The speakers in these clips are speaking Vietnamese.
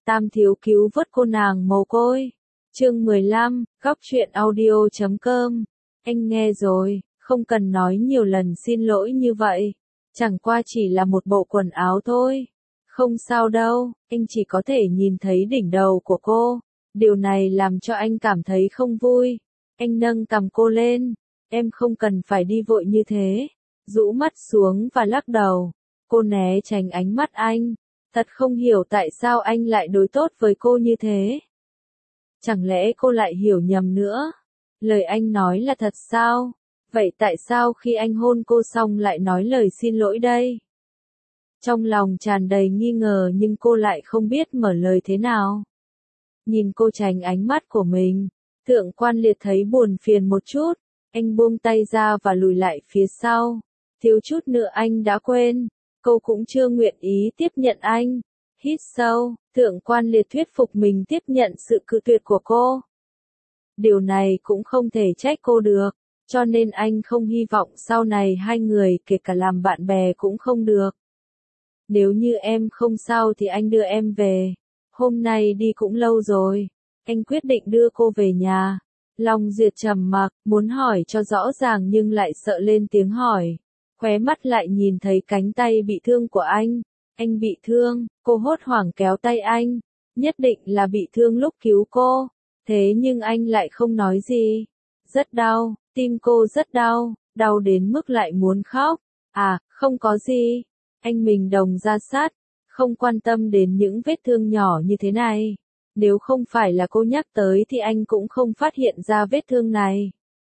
Tam thiếu cứu vớt cô nàng mồ côi. Chương 15, góc truyện audio.com. Anh nghe rồi, không cần nói nhiều lần xin lỗi như vậy. Chẳng qua chỉ là một bộ quần áo thôi. Không sao đâu, anh chỉ có thể nhìn thấy đỉnh đầu của cô. Điều này làm cho anh cảm thấy không vui. Anh nâng cằm cô lên. Em không cần phải đi vội như thế. Rũ mắt xuống và lắc đầu. Cô né tránh ánh mắt anh. Thật không hiểu tại sao anh lại đối tốt với cô như thế. Chẳng lẽ cô lại hiểu nhầm nữa? Lời anh nói là thật sao? Vậy tại sao khi anh hôn cô xong lại nói lời xin lỗi đây? Trong lòng tràn đầy nghi ngờ nhưng cô lại không biết mở lời thế nào. Nhìn cô tránh ánh mắt của mình, Thượng Quan Liệt thấy buồn phiền một chút, anh buông tay ra và lùi lại phía sau. Thiếu chút nữa anh đã quên, cô cũng chưa nguyện ý tiếp nhận anh. Hít sâu, Thượng Quan Liệt thuyết phục mình tiếp nhận sự cự tuyệt của cô. Điều này cũng không thể trách cô được, cho nên anh không hy vọng sau này hai người kể cả làm bạn bè cũng không được. Nếu như em không sao thì anh đưa em về. Hôm nay đi cũng lâu rồi. Anh quyết định đưa cô về nhà. Long Duyệt trầm mặc, muốn hỏi cho rõ ràng nhưng lại sợ lên tiếng hỏi. Khóe mắt lại nhìn thấy cánh tay bị thương của anh. Anh bị thương, cô hốt hoảng kéo tay anh. Nhất định là bị thương lúc cứu cô. Thế nhưng anh lại không nói gì. Rất đau, tim cô rất đau, đau đến mức lại muốn khóc. À, không có gì. Anh mình đồng ra sát, không quan tâm đến những vết thương nhỏ như thế này. Nếu không phải là cô nhắc tới thì anh cũng không phát hiện ra vết thương này.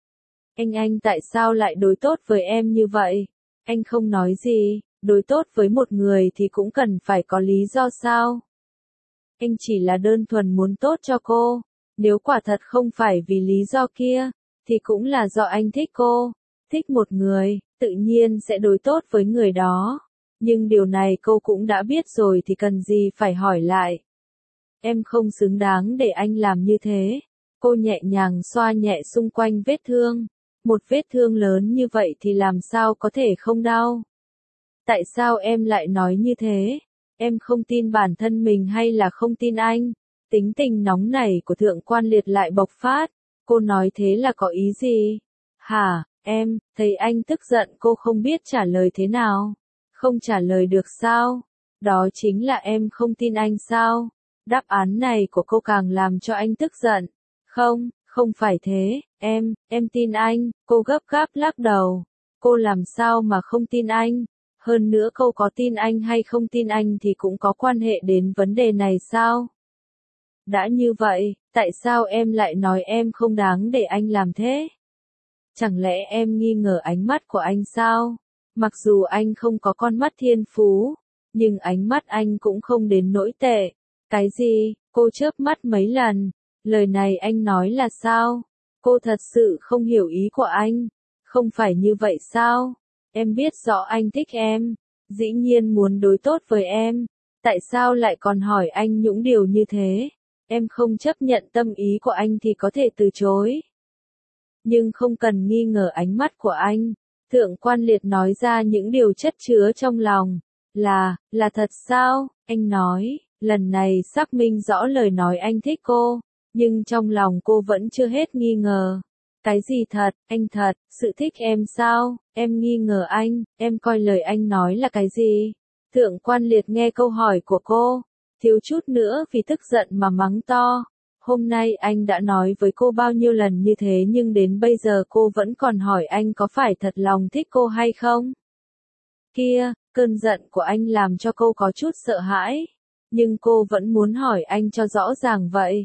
Anh tại sao lại đối tốt với em như vậy? Anh không nói gì, đối tốt với một người thì cũng cần phải có lý do sao? Anh chỉ là đơn thuần muốn tốt cho cô. Nếu quả thật không phải vì lý do kia, thì cũng là do anh thích cô. Thích một người, tự nhiên sẽ đối tốt với người đó. Nhưng điều này cô cũng đã biết rồi thì cần gì phải hỏi lại. Em không xứng đáng để anh làm như thế. Cô nhẹ nhàng xoa nhẹ xung quanh vết thương. Một vết thương lớn như vậy thì làm sao có thể không đau? Tại sao em lại nói như thế? Em không tin bản thân mình hay là không tin anh? Tính tình nóng nảy của Thượng Quan Liệt lại bộc phát. Cô nói thế là có ý gì? Hả, em, thấy anh tức giận cô không biết trả lời thế nào. Không trả lời được sao? Đó chính là em không tin anh sao? Đáp án này của cô càng làm cho anh tức giận. Không, không phải thế, em tin anh, cô gấp gáp lắc đầu. Cô làm sao mà không tin anh? Hơn nữa cô có tin anh hay không tin anh thì cũng có quan hệ đến vấn đề này sao? Đã như vậy, tại sao em lại nói em không đáng để anh làm thế? Chẳng lẽ em nghi ngờ ánh mắt của anh sao? Mặc dù anh không có con mắt thiên phú, nhưng ánh mắt anh cũng không đến nỗi tệ. Cái gì? Cô chớp mắt mấy lần. Lời này anh nói là sao? Cô thật sự không hiểu ý của anh. Không phải như vậy sao? Em biết rõ anh thích em. Dĩ nhiên muốn đối tốt với em. Tại sao lại còn hỏi anh những điều như thế? Em không chấp nhận tâm ý của anh thì có thể từ chối. Nhưng không cần nghi ngờ ánh mắt của anh. Thượng Quan Liệt nói ra những điều chất chứa trong lòng. Là thật sao? Anh nói, lần này xác minh rõ lời nói anh thích cô. Nhưng trong lòng cô vẫn chưa hết nghi ngờ. Cái gì thật, anh thật, sự thích em sao? Em nghi ngờ anh, em coi lời anh nói là cái gì? Thượng Quan Liệt nghe câu hỏi của cô, thiếu chút nữa vì tức giận mà mắng to. Hôm nay anh đã nói với cô bao nhiêu lần như thế nhưng đến bây giờ cô vẫn còn hỏi anh có phải thật lòng thích cô hay không? Kia, cơn giận của anh làm cho cô có chút sợ hãi. Nhưng cô vẫn muốn hỏi anh cho rõ ràng vậy.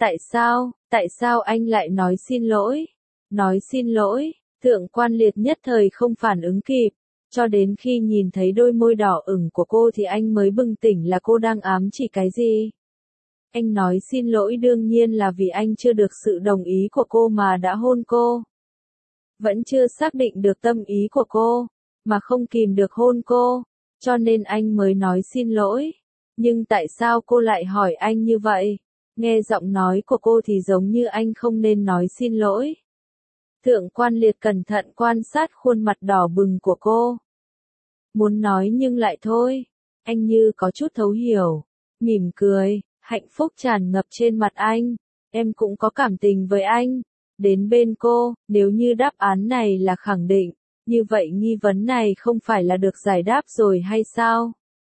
Tại sao anh lại nói xin lỗi? Nói xin lỗi, Thượng Quan Liệt nhất thời không phản ứng kịp. Cho đến khi nhìn thấy đôi môi đỏ ửng của cô thì anh mới bừng tỉnh là cô đang ám chỉ cái gì. Anh nói xin lỗi đương nhiên là vì anh chưa được sự đồng ý của cô mà đã hôn cô. Vẫn chưa xác định được tâm ý của cô, mà không kìm được hôn cô, cho nên anh mới nói xin lỗi. Nhưng tại sao cô lại hỏi anh như vậy? Nghe giọng nói của cô thì giống như anh không nên nói xin lỗi. Thượng Quan Liệt cẩn thận quan sát khuôn mặt đỏ bừng của cô. Muốn nói nhưng lại thôi. Anh như có chút thấu hiểu. Mỉm cười, Hạnh phúc tràn ngập trên mặt anh. Em cũng có cảm tình với anh. Đến bên cô, nếu như đáp án này là khẳng định, như vậy nghi vấn này không phải là được giải đáp rồi hay sao?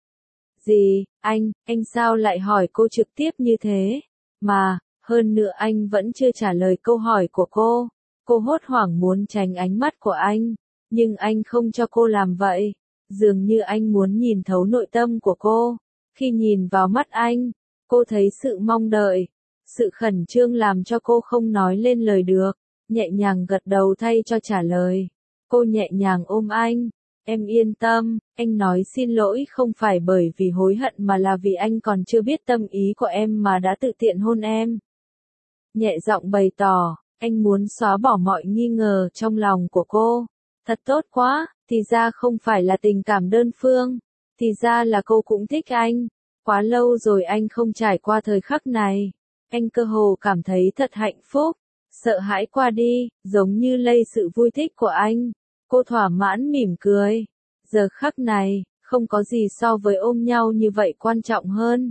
Gì, anh sao lại hỏi cô trực tiếp như thế? Mà, hơn nữa anh vẫn chưa trả lời câu hỏi của cô. Cô hốt hoảng muốn tránh ánh mắt của anh, nhưng anh không cho cô làm vậy. Dường như anh muốn nhìn thấu nội tâm của cô. Khi nhìn vào mắt anh, cô thấy sự mong đợi, sự khẩn trương làm cho cô không nói lên lời được, nhẹ nhàng gật đầu thay cho trả lời. Cô nhẹ nhàng ôm anh. Em yên tâm, anh nói xin lỗi không phải bởi vì hối hận mà là vì anh còn chưa biết tâm ý của em mà đã tự tiện hôn em. Nhẹ giọng bày tỏ, anh muốn xóa bỏ mọi nghi ngờ trong lòng của cô. Thật tốt quá, thì ra không phải là tình cảm đơn phương, thì ra là cô cũng thích anh. Quá lâu rồi anh không trải qua thời khắc này. Anh cơ hồ cảm thấy thật hạnh phúc, sợ hãi qua đi, giống như lây sự vui thích của anh. Cô thỏa mãn mỉm cười. Giờ khắc này, không có gì so với ôm nhau như vậy quan trọng hơn.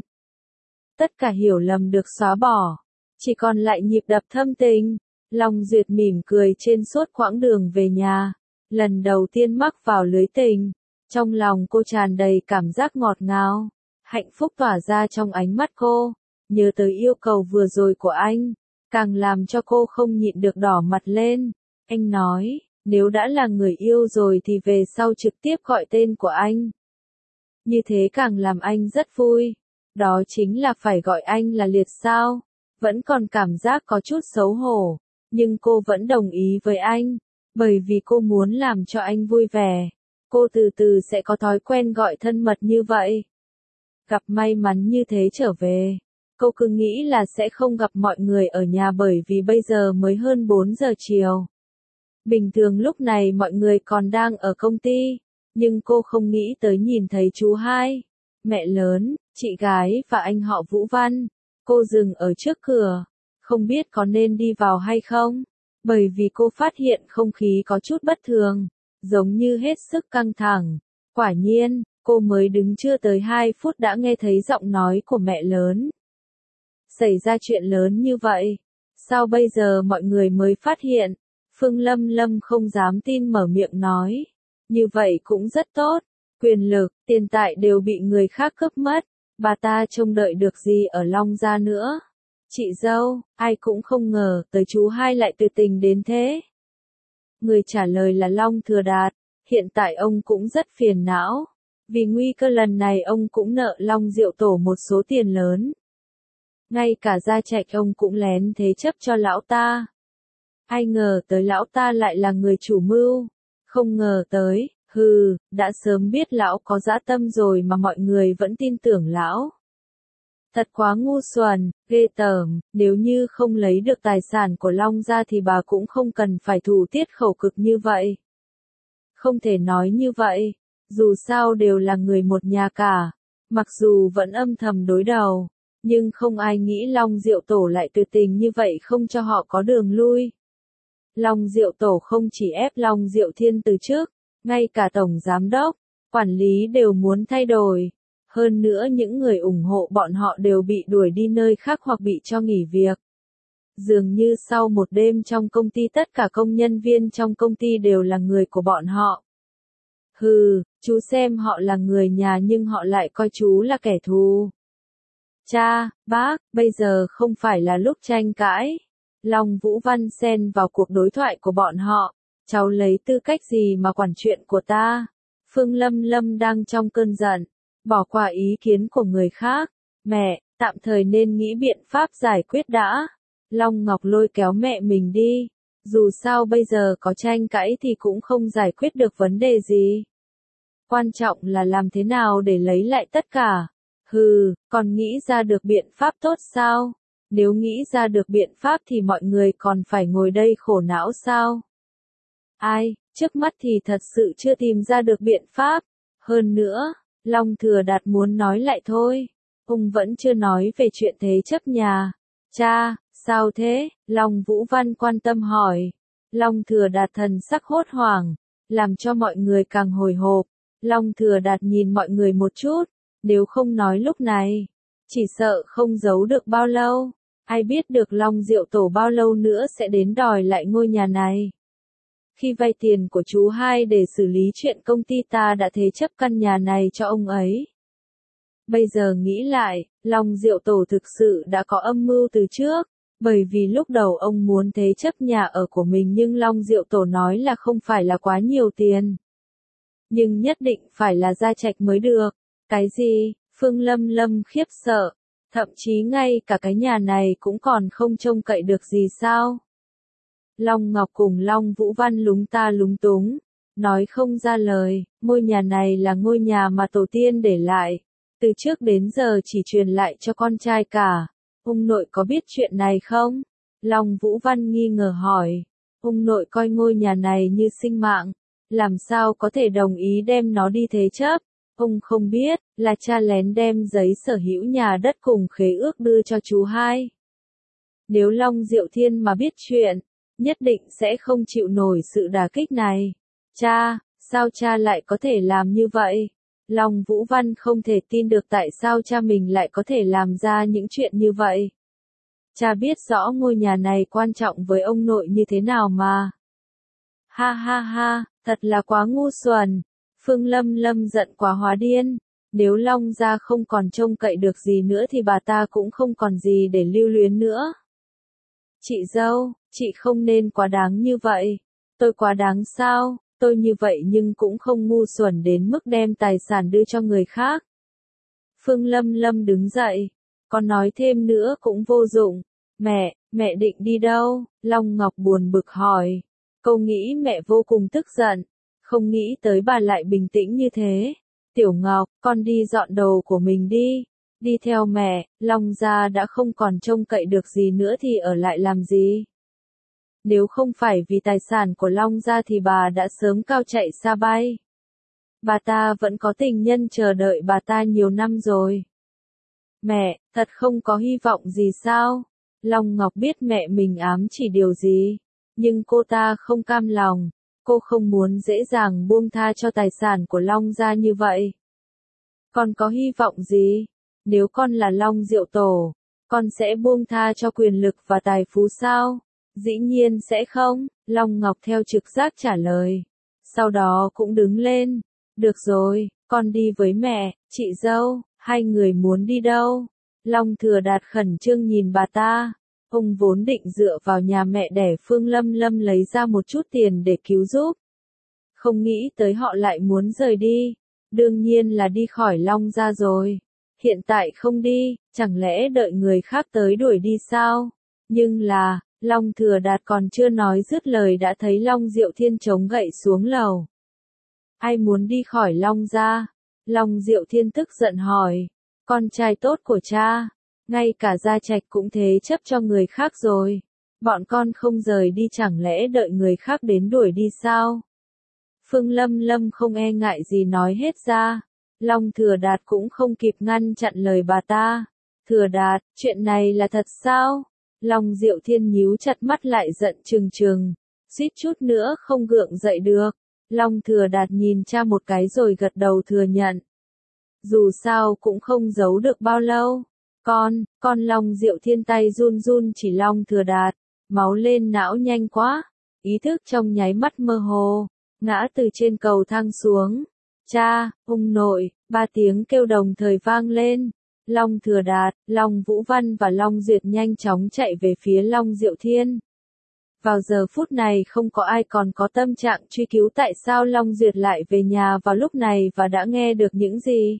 Tất cả hiểu lầm được xóa bỏ, chỉ còn lại nhịp đập thâm tình. Long Duyệt mỉm cười trên suốt quãng đường về nhà. Lần đầu tiên mắc vào lưới tình, trong lòng cô tràn đầy cảm giác ngọt ngào. Hạnh phúc tỏa ra trong ánh mắt cô. Nhớ tới yêu cầu vừa rồi của anh, càng làm cho cô không nhịn được đỏ mặt lên. Anh nói, nếu đã là người yêu rồi thì về sau trực tiếp gọi tên của anh. Như thế càng làm anh rất vui. Đó chính là phải gọi anh là Liệt sao? Vẫn còn cảm giác có chút xấu hổ, nhưng cô vẫn đồng ý với anh, bởi vì cô muốn làm cho anh vui vẻ. Cô từ từ sẽ có thói quen gọi thân mật như vậy. Gặp may mắn như thế trở về, cô cứ nghĩ là sẽ không gặp mọi người ở nhà bởi vì bây giờ mới hơn 4 giờ chiều. Bình thường lúc này mọi người còn đang ở công ty, nhưng cô không nghĩ tới nhìn thấy chú hai, mẹ lớn, chị gái và anh họ Vũ Văn. Cô dừng ở trước cửa, không biết có nên đi vào hay không, bởi vì cô phát hiện không khí có chút bất thường, giống như hết sức căng thẳng. Quả nhiên, cô mới đứng chưa tới 2 phút đã nghe thấy giọng nói của mẹ lớn. Xảy ra chuyện lớn như vậy, sao bây giờ mọi người mới phát hiện? Phương Lâm Lâm không dám tin mở miệng nói. Như vậy cũng rất tốt, quyền lực, tiền tài đều bị người khác cướp mất, bà ta trông đợi được gì ở Long gia nữa. Chị dâu, ai cũng không ngờ tới chú hai lại tuyệt tình đến thế. Người trả lời là Long Thừa Đạt, hiện tại ông cũng rất phiền não. Vì nguy cơ lần này ông cũng nợ Long Diệu Tổ một số tiền lớn. Ngay cả Gia Trạch ông cũng lén thế chấp cho lão ta. Ai ngờ tới lão ta lại là người chủ mưu. Không ngờ tới, đã sớm biết lão có dã tâm rồi mà mọi người vẫn tin tưởng lão. Thật quá ngu xuẩn, ghê tởm, nếu như không lấy được tài sản của Long gia thì bà cũng không cần phải thủ tiết khẩu cực như vậy. Không thể nói như vậy, dù sao đều là người một nhà cả, mặc dù vẫn âm thầm đối đầu, nhưng không ai nghĩ Long Diệu Tổ lại tuyệt tình như vậy không cho họ có đường lui. Long Diệu Tổ không chỉ ép Long Diệu Thiên từ trước, ngay cả tổng giám đốc, quản lý đều muốn thay đổi. Hơn nữa những người ủng hộ bọn họ đều bị đuổi đi nơi khác hoặc bị cho nghỉ việc. Dường như sau một đêm trong công ty tất cả công nhân viên trong công ty đều là người của bọn họ. Chú xem họ là người nhà nhưng họ lại coi chú là kẻ thù. Cha, bác, bây giờ không phải là lúc tranh cãi. Long Vũ Văn xen vào cuộc đối thoại của bọn họ. Cháu lấy tư cách gì mà quản chuyện của ta? Phương Lâm Lâm đang trong cơn giận, bỏ qua ý kiến của người khác. Mẹ, tạm thời nên nghĩ biện pháp giải quyết đã. Long Ngọc lôi kéo mẹ mình đi. Dù sao bây giờ có tranh cãi thì cũng không giải quyết được vấn đề gì. Quan trọng là làm thế nào để lấy lại tất cả. Còn nghĩ ra được biện pháp tốt sao? Nếu nghĩ ra được biện pháp thì mọi người còn phải ngồi đây khổ não sao? Ai, trước mắt thì thật sự chưa tìm ra được biện pháp. Hơn nữa, Long Thừa Đạt muốn nói lại thôi. Ông vẫn chưa nói về chuyện thế chấp nhà. Cha, sao thế? Long Vũ Văn quan tâm hỏi. Long Thừa Đạt thần sắc hốt hoảng, làm cho mọi người càng hồi hộp. Long Thừa Đạt nhìn mọi người một chút, nếu không nói lúc này, chỉ sợ không giấu được bao lâu. Ai biết được Long Diệu Tổ bao lâu nữa sẽ đến đòi lại ngôi nhà này. Khi vay tiền của chú hai để xử lý chuyện công ty ta đã thế chấp căn nhà này cho ông ấy. Bây giờ nghĩ lại, Long Diệu Tổ thực sự đã có âm mưu từ trước, bởi vì lúc đầu ông muốn thế chấp nhà ở của mình nhưng Long Diệu Tổ nói là không phải là quá nhiều tiền. Nhưng nhất định phải là gia trạch mới được. Cái gì? Phương Lâm Lâm khiếp sợ. Thậm chí ngay cả cái nhà này cũng còn không trông cậy được gì sao? Long Ngọc cùng Long Vũ Văn lúng ta lúng túng, nói không ra lời, ngôi nhà này là ngôi nhà mà tổ tiên để lại, từ trước đến giờ chỉ truyền lại cho con trai cả. Ông nội có biết chuyện này không? Long Vũ Văn nghi ngờ hỏi. Ông nội coi ngôi nhà này như sinh mạng, làm sao có thể đồng ý đem nó đi thế chấp? Ông không biết, là cha lén đem giấy sở hữu nhà đất cùng khế ước đưa cho chú hai. Nếu Long Diệu Thiên mà biết chuyện, nhất định sẽ không chịu nổi sự đả kích này. Cha, sao cha lại có thể làm như vậy? Long Vũ Văn không thể tin được tại sao cha mình lại có thể làm ra những chuyện như vậy. Cha biết rõ ngôi nhà này quan trọng với ông nội như thế nào mà. Ha ha ha, thật là quá ngu xuẩn. Phương Lâm Lâm giận quá hóa điên. Nếu Long gia không còn trông cậy được gì nữa thì bà ta cũng không còn gì để lưu luyến nữa. Chị dâu, chị không nên quá đáng như vậy. Tôi quá đáng sao? Tôi như vậy nhưng cũng không ngu xuẩn đến mức đem tài sản đưa cho người khác. Phương Lâm Lâm đứng dậy. Còn nói thêm nữa cũng vô dụng. Mẹ định đi đâu? Long Ngọc buồn bực hỏi. Cô nghĩ mẹ vô cùng tức giận. Không nghĩ tới bà lại bình tĩnh như thế. Tiểu Ngọc, con đi dọn đồ của mình đi. Đi theo mẹ, Long gia đã không còn trông cậy được gì nữa thì ở lại làm gì? Nếu không phải vì tài sản của Long gia thì bà đã sớm cao chạy xa bay. Bà ta vẫn có tình nhân chờ đợi bà ta nhiều năm rồi. Mẹ, thật không có hy vọng gì sao? Long Ngọc biết mẹ mình ám chỉ điều gì, nhưng cô ta không cam lòng. Cô không muốn dễ dàng buông tha cho tài sản của Long gia như vậy. Con có hy vọng gì? Nếu con là Long Diệu Tổ, con sẽ buông tha cho quyền lực và tài phú sao? Dĩ nhiên sẽ không, Long Ngọc theo trực giác trả lời. Sau đó cũng đứng lên. Được rồi, con đi với mẹ, chị dâu, hai người muốn đi đâu? Long Thừa Đạt khẩn trương nhìn bà ta. Ông vốn định dựa vào nhà mẹ đẻ Phương Lâm Lâm lấy ra một chút tiền để cứu giúp. Không nghĩ tới họ lại muốn rời đi. Đương nhiên là đi khỏi Long gia rồi. Hiện tại không đi, chẳng lẽ đợi người khác tới đuổi đi sao? Nhưng là, Long Thừa Đạt còn chưa nói dứt lời đã thấy Long Diệu Thiên chống gậy xuống lầu. Ai muốn đi khỏi Long gia? Long Diệu Thiên tức giận hỏi. Con trai tốt của cha. Ngay cả gia trạch cũng thế chấp cho người khác rồi. Bọn con không rời đi chẳng lẽ đợi người khác đến đuổi đi sao? Phương Lâm Lâm không e ngại gì nói hết ra. Long Thừa Đạt cũng không kịp ngăn chặn lời bà ta. Thừa Đạt, chuyện này là thật sao? Long Diệu Thiên nhíu chặt mắt lại giận trừng trừng. Suýt chút nữa không gượng dậy được. Long Thừa Đạt nhìn cha một cái rồi gật đầu thừa nhận. Dù sao cũng không giấu được bao lâu. Con Long Diệu Thiên tay run run chỉ Long Thừa Đạt. Máu lên não nhanh quá. Ý thức trong nháy mắt mơ hồ. Ngã từ trên cầu thang xuống. Cha, ông nội, ba tiếng kêu đồng thời vang lên. Long Thừa Đạt, Long Vũ Văn và Long Duyệt nhanh chóng chạy về phía Long Diệu Thiên. Vào giờ phút này không có ai còn có tâm trạng truy cứu tại sao Long Duyệt lại về nhà vào lúc này và đã nghe được những gì.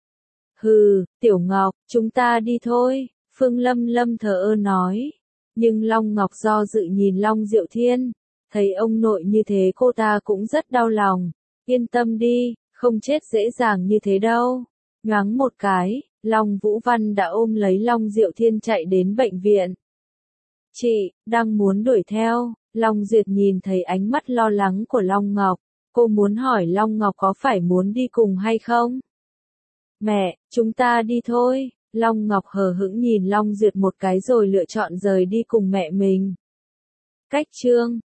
Hừ, Tiểu Ngọc, chúng ta đi thôi, Phương Lâm Lâm thờ ơ nói. Nhưng Long Ngọc do dự nhìn Long Diệu Thiên. Thấy ông nội như thế cô ta cũng rất đau lòng. Yên tâm đi, không chết dễ dàng như thế đâu. Nhoáng một cái, Long Vũ Văn đã ôm lấy Long Diệu Thiên chạy đến bệnh viện. Chị, đang muốn đuổi theo. Long Duyệt nhìn thấy ánh mắt lo lắng của Long Ngọc. Cô muốn hỏi Long Ngọc có phải muốn đi cùng hay không? Mẹ, chúng ta đi thôi. Long Ngọc hờ hững nhìn Long Duyệt một cái rồi lựa chọn rời đi cùng mẹ mình. Cách chương